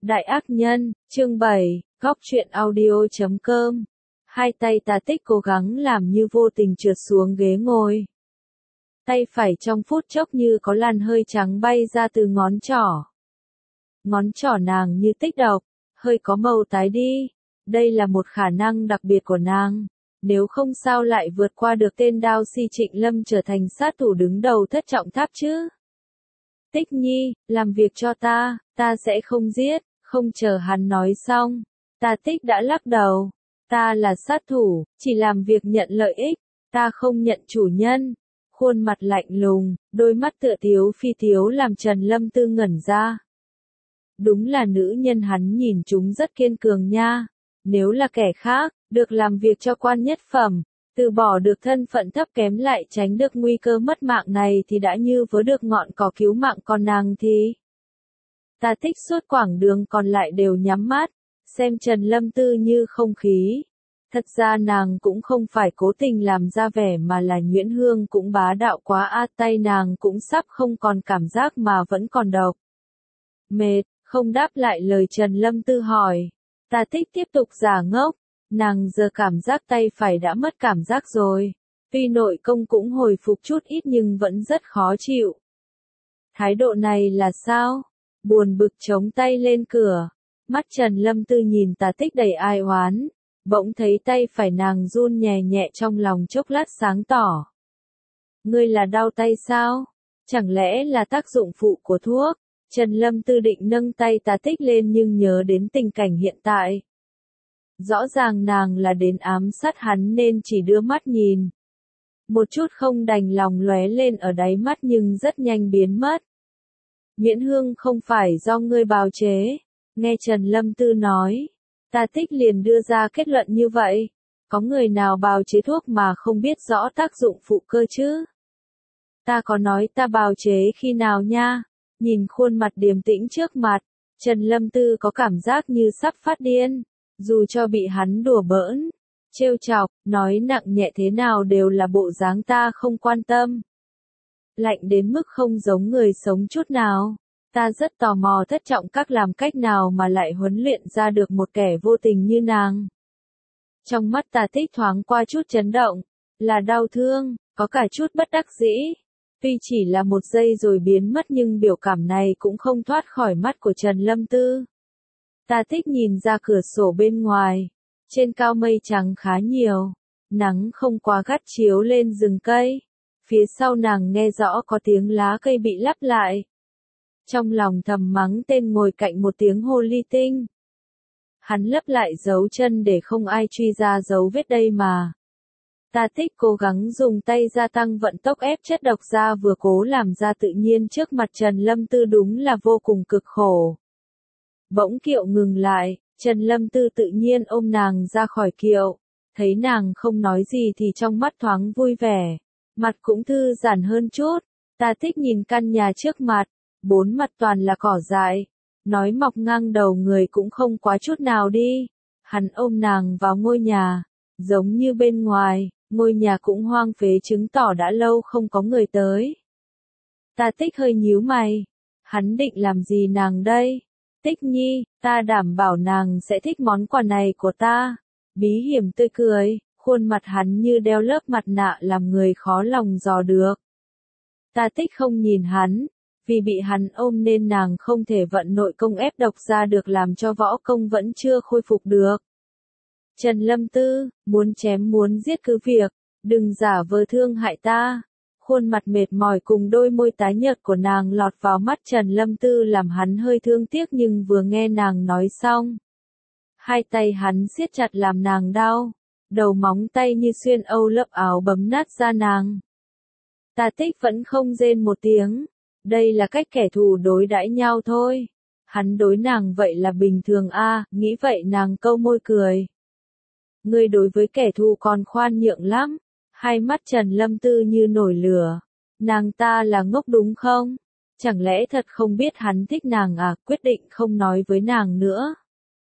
Đại ác nhân, chương 7, góc truyện audio.com. Hai tay Tà Tích cố gắng làm như vô tình trượt xuống ghế ngồi. Tay phải trong phút chốc như có làn hơi trắng bay ra từ ngón trỏ. Ngón trỏ nàng như tích độc, hơi có màu tái đi. Đây là một khả năng đặc biệt của nàng. Nếu không sao lại vượt qua được tên Đao Si Trịnh Lâm trở thành sát thủ đứng đầu thất trọng tháp chứ? Tích Nhi, làm việc cho ta sẽ không giết. Không chờ hắn nói xong, Tà Tích đã lắc đầu. Ta là sát thủ, chỉ làm việc nhận lợi ích, ta không nhận chủ nhân. Khuôn mặt lạnh lùng, đôi mắt tựa tiếu phi tiếu làm Trần Lâm Tư ngẩn ra. Đúng là nữ nhân hắn nhìn chúng rất kiên cường nha. Nếu là kẻ khác, được làm việc cho quan nhất phẩm, từ bỏ được thân phận thấp kém lại tránh được nguy cơ mất mạng này thì đã như vớ được ngọn cỏ cứu mạng, còn nàng thì... Tà Tích suốt quãng đường còn lại đều nhắm mắt, xem Trần Lâm Tư như không khí. Thật ra nàng cũng không phải cố tình làm ra vẻ mà là Nguyễn Hương cũng bá đạo quá tay nàng cũng sắp không còn cảm giác mà vẫn còn độc. Mệt, không đáp lại lời Trần Lâm Tư hỏi. Tà Tích tiếp tục giả ngốc, nàng giờ cảm giác tay phải đã mất cảm giác rồi. Tuy nội công cũng hồi phục chút ít nhưng vẫn rất khó chịu. Thái độ này là sao? Buồn bực chống tay lên cửa. Mắt Trần Lâm Tư nhìn Tà Tích đầy ai oán. Bỗng thấy tay phải nàng run nhẹ nhẹ trong lòng chốc lát sáng tỏ. Ngươi là đau tay sao? Chẳng lẽ là tác dụng phụ của thuốc? Trần Lâm Tư định nâng tay Tà Tích lên nhưng nhớ đến tình cảnh hiện tại. Rõ ràng nàng là đến ám sát hắn nên chỉ đưa mắt nhìn. Một chút không đành lòng lóe lên ở đáy mắt nhưng rất nhanh biến mất. Nguyễn Hương không phải do ngươi bào chế. Nghe Trần Lâm Tư nói, Tà Tích liền đưa ra kết luận như vậy. Có người nào bào chế thuốc mà không biết rõ tác dụng phụ cơ chứ? Ta có nói ta bào chế khi nào nha? Nhìn khuôn mặt điềm tĩnh trước mặt, Trần Lâm Tư có cảm giác như sắp phát điên. Dù cho bị hắn đùa bỡn, trêu chọc, nói nặng nhẹ thế nào đều là bộ dáng ta không quan tâm. Lạnh đến mức không giống người sống chút nào. Ta rất tò mò thất trọng các làm cách nào mà lại huấn luyện ra được một kẻ vô tình như nàng. Trong mắt Tà Tích thoáng qua chút chấn động, là đau thương, có cả chút bất đắc dĩ. Tuy chỉ là một giây rồi biến mất nhưng biểu cảm này cũng không thoát khỏi mắt của Trần Lâm Tư. Tà Tích nhìn ra cửa sổ bên ngoài, trên cao mây trắng khá nhiều, nắng không quá gắt chiếu lên rừng cây. Phía sau nàng nghe rõ có tiếng lá cây bị lắp lại. Trong lòng thầm mắng tên ngồi cạnh một tiếng hồ ly tinh. Hắn lấp lại dấu chân để không ai truy ra dấu vết đây mà. Tà Tích cố gắng dùng tay gia tăng vận tốc ép chất độc ra vừa cố làm ra tự nhiên trước mặt Trần Lâm Tư đúng là vô cùng cực khổ. Bỗng kiệu ngừng lại, Trần Lâm Tư tự nhiên ôm nàng ra khỏi kiệu. Thấy nàng không nói gì thì trong mắt thoáng vui vẻ. Mặt cũng thư giãn hơn chút. Tà Tích nhìn căn nhà trước mặt. Bốn mặt toàn là cỏ dại. Nói mọc ngang đầu người cũng không quá chút nào đi. Hắn ôm nàng vào ngôi nhà. Giống như bên ngoài, ngôi nhà cũng hoang phế chứng tỏ đã lâu không có người tới. Tà Tích hơi nhíu mày. Hắn định làm gì nàng đây? Tích Nhi, ta đảm bảo nàng sẽ thích món quà này của ta. Bí hiểm tươi cười, khuôn mặt hắn như đeo lớp mặt nạ làm người khó lòng dò được. Tà Tích không nhìn hắn, vì bị hắn ôm nên nàng không thể vận nội công ép độc ra được làm cho võ công vẫn chưa khôi phục được. Trần Lâm Tư, muốn chém muốn giết cứ việc, đừng giả vờ thương hại ta. Khuôn mặt mệt mỏi cùng đôi môi tái nhợt của nàng lọt vào mắt Trần Lâm Tư làm hắn hơi thương tiếc nhưng vừa nghe nàng nói xong. Hai tay hắn siết chặt làm nàng đau, đầu móng tay như xuyên âu lớp áo bấm nát da nàng. Tà Tích vẫn không rên một tiếng, đây là cách kẻ thù đối đãi nhau thôi. Hắn đối nàng vậy là bình thường nghĩ vậy nàng câu môi cười. Ngươi đối với kẻ thù còn khoan nhượng lắm. Hai mắt Trần Lâm Tư như nổi lửa. Nàng ta là ngốc đúng không? Chẳng lẽ thật không biết hắn thích nàng quyết định không nói với nàng nữa.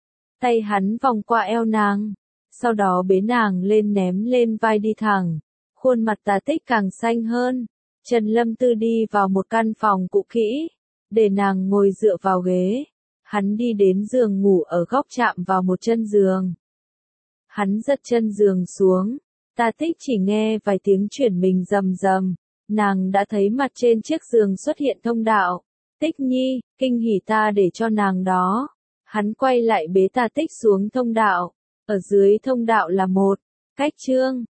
Tay hắn vòng qua eo nàng, sau đó bế nàng lên ném lên vai đi thẳng. Khuôn mặt Tà Tích càng xanh hơn. Trần Lâm Tư đi vào một căn phòng cũ kỹ, để nàng ngồi dựa vào ghế. Hắn đi đến giường ngủ ở góc chạm vào một chân giường. Hắn giật chân giường xuống. Ta Tích chỉ nghe vài tiếng chuyển mình rầm rầm. Nàng đã thấy mặt trên chiếc giường xuất hiện thông đạo. Tích nhi, kinh hỉ ta để cho nàng đó. Hắn quay lại bế Ta Tích xuống thông đạo. Ở dưới thông đạo là một cách trương.